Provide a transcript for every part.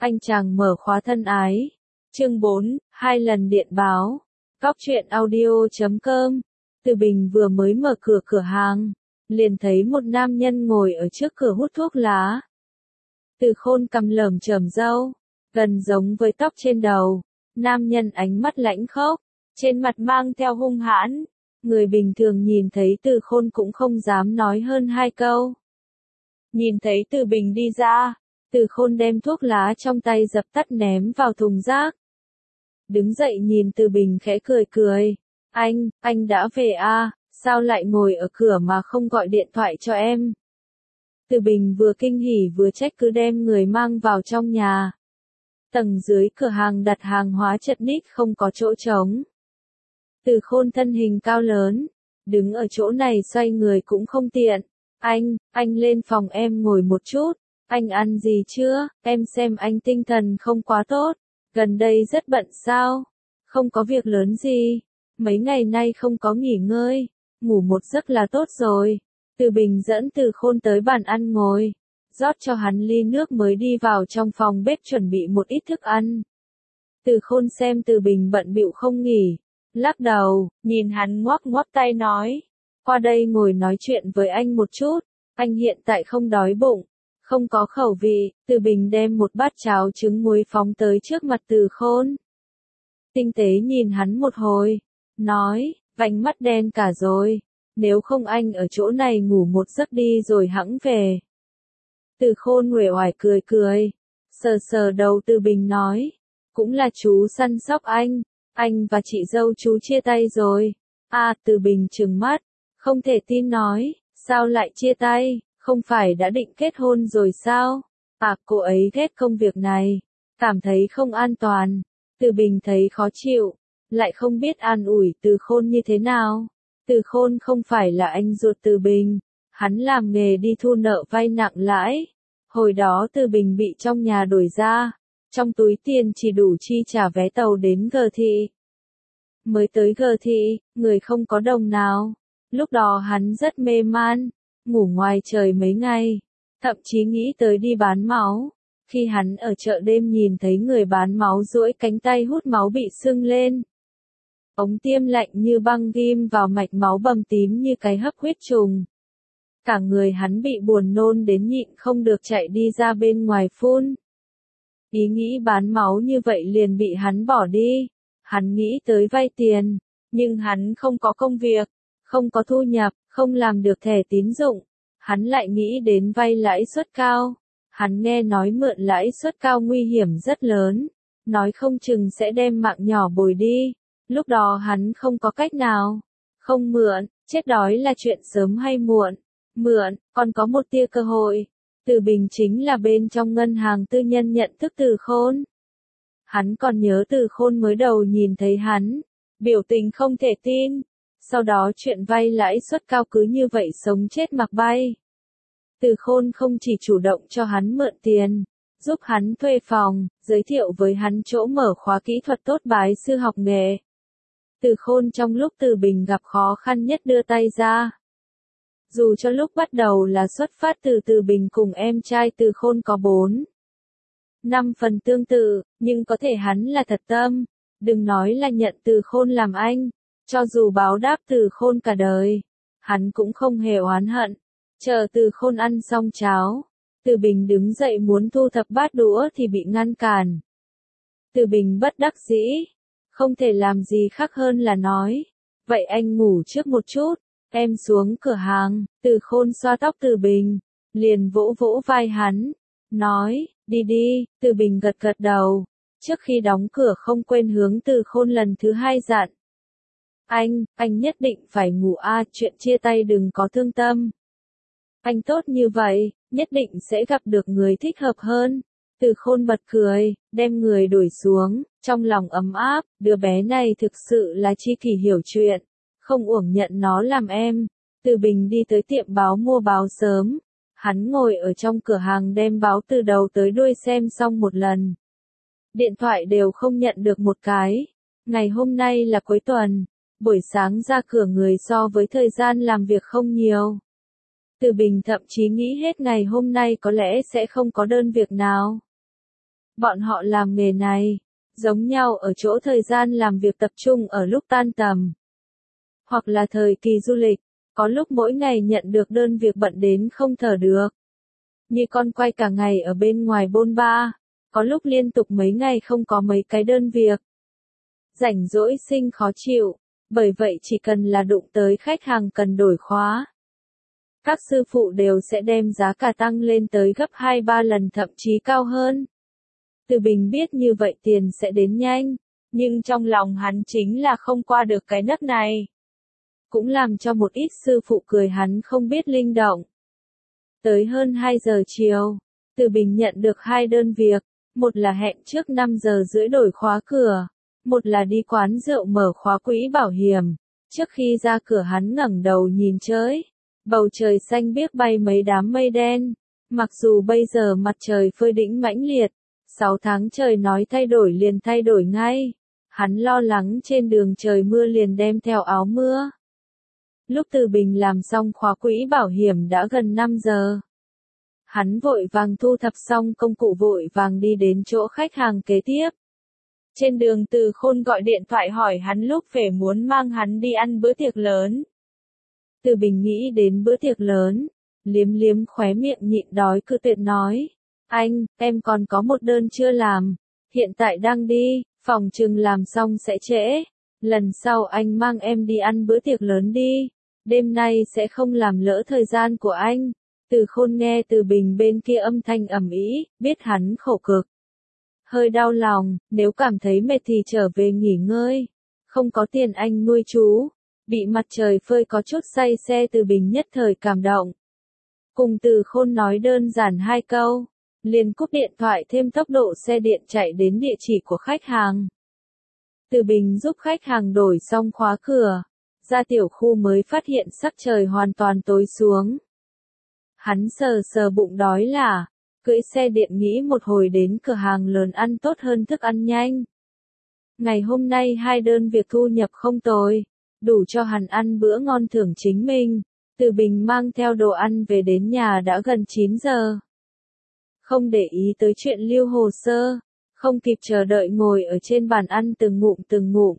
Anh chàng mở khóa thân ái. Chương 4, 2 lần điện báo. Góc truyện audio.com. Từ Bình vừa mới mở cửa cửa hàng, liền thấy một nam nhân ngồi ở trước cửa hút thuốc lá. Từ Khôn cằm lởm chởm râu, gần giống với tóc trên đầu. Nam nhân ánh mắt lãnh khốc, trên mặt mang theo hung hãn. Người bình thường nhìn thấy Từ Khôn cũng không dám nói hơn hai câu. Nhìn thấy Từ Bình đi ra, Từ Khôn đem thuốc lá trong tay dập tắt ném vào thùng rác. Đứng dậy nhìn Từ Bình khẽ cười cười. Anh đã về à, sao lại ngồi ở cửa mà không gọi điện thoại cho em? Từ Bình vừa kinh hỉ vừa trách cứ đem người mang vào trong nhà. Tầng dưới cửa hàng đặt hàng hóa chật ních không có chỗ trống. Từ Khôn thân hình cao lớn, đứng ở chỗ này xoay người cũng không tiện. Anh lên phòng em ngồi một chút. Anh ăn gì chưa? Em xem anh tinh thần không quá tốt. Gần đây rất bận sao? Không có việc lớn gì. Mấy ngày nay không có nghỉ ngơi. Ngủ một giấc là tốt rồi. Từ Bình dẫn Từ Khôn tới bàn ăn ngồi. Rót cho hắn ly nước mới đi vào trong phòng bếp chuẩn bị một ít thức ăn. Từ Khôn xem Từ Bình bận bịu không nghỉ. Lắc đầu, nhìn hắn ngoắc ngoắc tay nói. Qua đây ngồi nói chuyện với anh một chút. Anh hiện tại không đói bụng. Không có khẩu vị. Từ Bình đem một bát cháo trứng muối phóng tới trước mặt Từ Khôn. Tinh tế nhìn hắn một hồi. Nói, vành mắt đen cả rồi. Nếu không anh ở chỗ này ngủ một giấc đi rồi hẵng về. Từ Khôn uể oải cười cười. Sờ sờ đầu Từ Bình nói. Cũng là chú săn sóc anh. Anh và chị dâu chú chia tay rồi. À, Từ Bình trừng mắt. Không thể tin nói. Sao lại chia tay? Không phải đã định kết hôn rồi sao? À, cô ấy ghét công việc này. Cảm thấy không an toàn. Từ Bình thấy khó chịu. Lại không biết an ủi Từ Khôn như thế nào. Từ Khôn không phải là anh ruột Từ Bình. Hắn làm nghề đi thu nợ vay nặng lãi. Hồi đó Từ Bình bị trong nhà đuổi ra. Trong túi tiền chỉ đủ chi trả vé tàu đến G Thị. Mới tới G Thị, người không có đồng nào. Lúc đó hắn rất mê man. Ngủ ngoài trời mấy ngày. Thậm chí nghĩ tới đi bán máu. Khi hắn ở chợ đêm nhìn thấy người bán máu duỗi cánh tay hút máu bị sưng lên. Ống tiêm lạnh như băng ghim vào mạch máu bầm tím như cái hấp huyết trùng. Cả người hắn bị buồn nôn đến nhịn không được chạy đi ra bên ngoài phun. Ý nghĩ bán máu như vậy liền bị hắn bỏ đi. Hắn nghĩ tới vay tiền, nhưng hắn không có công việc, không có thu nhập, không làm được thẻ tín dụng. Hắn lại nghĩ đến vay lãi suất cao. Hắn nghe nói mượn lãi suất cao nguy hiểm rất lớn, nói không chừng sẽ đem mạng nhỏ bồi đi. Lúc đó hắn không có cách nào. Không mượn, chết đói là chuyện sớm hay muộn. Mượn, còn có một tia cơ hội. Từ Bình chính là bên trong ngân hàng tư nhân nhận thức Từ Khôn. Hắn còn nhớ Từ Khôn mới đầu nhìn thấy hắn. Biểu tình không thể tin. Sau đó chuyện vay lãi suất cao cứ như vậy sống chết mặc bay. Từ Khôn không chỉ chủ động cho hắn mượn tiền, giúp hắn thuê phòng, giới thiệu với hắn chỗ mở khóa kỹ thuật tốt bái sư học nghề. Từ Khôn trong lúc Từ Bình gặp khó khăn nhất đưa tay ra. Dù cho lúc bắt đầu là xuất phát từ Từ Bình cùng em trai Từ Khôn có 5 phần tương tự, nhưng có thể hắn là thật tâm. Đừng nói là nhận Từ Khôn làm anh, cho dù báo đáp Từ Khôn cả đời, hắn cũng không hề oán hận. Chờ Từ Khôn ăn xong cháo, Từ Bình đứng dậy muốn thu thập bát đũa thì bị ngăn cản. Từ Bình bất đắc dĩ, không thể làm gì khác hơn là nói, vậy anh ngủ trước một chút, em xuống cửa hàng. Từ Khôn xoa tóc Từ Bình, liền vỗ vỗ vai hắn, nói, đi đi. Từ Bình gật gật đầu, trước khi đóng cửa không quên hướng Từ Khôn lần thứ hai dặn. Anh nhất định phải ngủ a, chuyện chia tay đừng có thương tâm. Anh tốt như vậy, nhất định sẽ gặp được người thích hợp hơn. Từ Khôn bật cười, đem người đuổi xuống, trong lòng ấm áp, đứa bé này thực sự là chi kỷ hiểu chuyện, không uổng nhận nó làm em. Từ Bình đi tới tiệm báo mua báo sớm, hắn ngồi ở trong cửa hàng đem báo từ đầu tới đuôi xem xong một lần. Điện thoại đều không nhận được một cái. Ngày hôm nay là cuối tuần, buổi sáng ra cửa người so với thời gian làm việc không nhiều. Từ Bình thậm chí nghĩ hết ngày hôm nay có lẽ sẽ không có đơn việc nào. Bọn họ làm nghề này, giống nhau ở chỗ thời gian làm việc tập trung ở lúc tan tầm. Hoặc là thời kỳ du lịch, có lúc mỗi ngày nhận được đơn việc bận đến không thở được. Như con quay cả ngày ở bên ngoài bôn ba, có lúc liên tục mấy ngày không có mấy cái đơn việc. Rảnh rỗi sinh khó chịu, bởi vậy chỉ cần là đụng tới khách hàng cần đổi khóa. Các sư phụ đều sẽ đem giá cả tăng lên tới gấp 2-3 lần thậm chí cao hơn. Từ Bình biết như vậy tiền sẽ đến nhanh, nhưng trong lòng hắn chính là không qua được cái nấc này. Cũng làm cho một ít sư phụ cười hắn không biết linh động. Tới hơn 2 giờ chiều, Từ Bình nhận được 2 đơn việc, một là hẹn trước 5 giờ rưỡi đổi khóa cửa, một là đi quán rượu mở khóa quỹ bảo hiểm. Trước khi ra cửa hắn ngẩng đầu nhìn trời, bầu trời xanh biếc bay mấy đám mây đen, mặc dù bây giờ mặt trời phơi đĩnh mãnh liệt, 6 tháng trời nói thay đổi liền thay đổi ngay, hắn lo lắng trên đường trời mưa liền đem theo áo mưa. Lúc Từ Bình làm xong khóa quỹ bảo hiểm đã gần 5 giờ. Hắn vội vàng thu thập xong công cụ vội vàng đi đến chỗ khách hàng kế tiếp. Trên đường Từ Khôn gọi điện thoại hỏi hắn lúc về muốn mang hắn đi ăn bữa tiệc lớn. Từ Bình nghĩ đến bữa tiệc lớn, liếm liếm khóe miệng nhịn đói cự tuyệt nói. Anh, em còn có một đơn chưa làm, hiện tại đang đi, phòng chừng làm xong sẽ trễ. Lần sau anh mang em đi ăn bữa tiệc lớn đi, đêm nay sẽ không làm lỡ thời gian của anh. Từ Khôn nghe Từ Bình bên kia âm thanh ầm ĩ, biết hắn khổ cực. Hơi đau lòng, nếu cảm thấy mệt thì trở về nghỉ ngơi. Không có tiền anh nuôi chú. Bị mặt trời phơi có chút say xe Từ Bình nhất thời cảm động. Cùng Từ Khôn nói đơn giản 2 câu, liền cúp điện thoại thêm tốc độ xe điện chạy đến địa chỉ của khách hàng. Từ Bình giúp khách hàng đổi xong khóa cửa, ra tiểu khu mới phát hiện sắc trời hoàn toàn tối xuống. Hắn sờ sờ bụng đói là, cưỡi xe điện nghĩ một hồi đến cửa hàng lớn ăn tốt hơn thức ăn nhanh. Ngày hôm nay 2 đơn việc thu nhập không tồi, đủ cho hắn ăn bữa ngon thưởng chính mình. Từ Bình mang theo đồ ăn về đến nhà đã gần 9 giờ. Không để ý tới chuyện lưu hồ sơ, không kịp chờ đợi ngồi ở trên bàn ăn từng ngụm.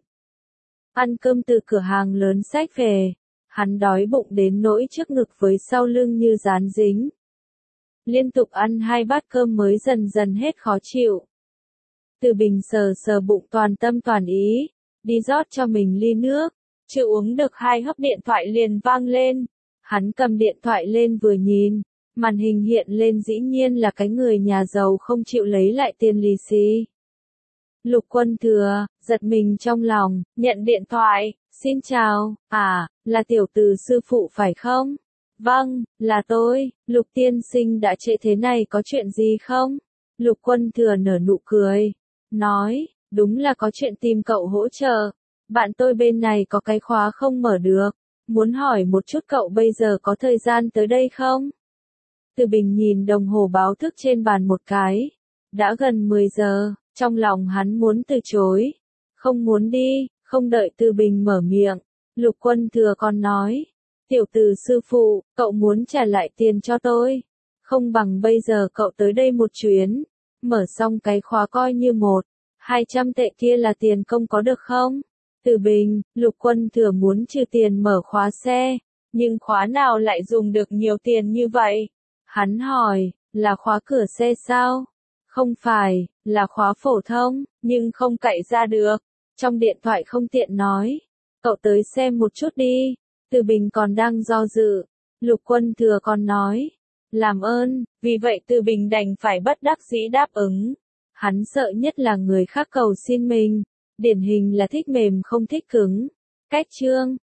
Ăn cơm từ cửa hàng lớn xách về, hắn đói bụng đến nỗi trước ngực với sau lưng như dán dính. Liên tục ăn 2 bát cơm mới dần dần hết khó chịu. Từ Bình sờ sờ bụng toàn tâm toàn ý, đi rót cho mình ly nước, chưa uống được 2 hớp điện thoại liền vang lên. Hắn cầm điện thoại lên vừa nhìn, màn hình hiện lên dĩ nhiên là cái người nhà giàu không chịu lấy lại tiền lì xì. Lục Quân Thừa, giật mình trong lòng, nhận điện thoại, xin chào, là tiểu Từ sư phụ phải không? Vâng, là tôi, Lục tiên sinh đã trễ thế này có chuyện gì không? Lục Quân Thừa nở nụ cười, nói, đúng là có chuyện tìm cậu hỗ trợ, bạn tôi bên này có cái khóa không mở được, muốn hỏi một chút cậu bây giờ có thời gian tới đây không? Từ Bình nhìn đồng hồ báo thức trên bàn một cái, đã gần 10 giờ, trong lòng hắn muốn từ chối, không muốn đi, không đợi Từ Bình mở miệng, Lục Quân Thừa còn nói, tiểu Từ sư phụ, cậu muốn trả lại tiền cho tôi, không bằng bây giờ cậu tới đây một chuyến, mở xong cái khóa coi như 100-200 tệ kia là tiền công có được không? Từ Bình, Lục Quân Thừa muốn trừ tiền mở khóa xe, nhưng khóa nào lại dùng được nhiều tiền như vậy? Hắn hỏi, là khóa cửa xe sao? Không phải, là khóa phổ thông, nhưng không cậy ra được. Trong điện thoại không tiện nói, cậu tới xem một chút đi. Từ Bình còn đang do dự, Lục Quân Thừa còn nói, làm ơn, vì vậy Từ Bình đành phải bất đắc dĩ đáp ứng. Hắn sợ nhất là người khác cầu xin mình, điển hình là thích mềm không thích cứng. Cách chương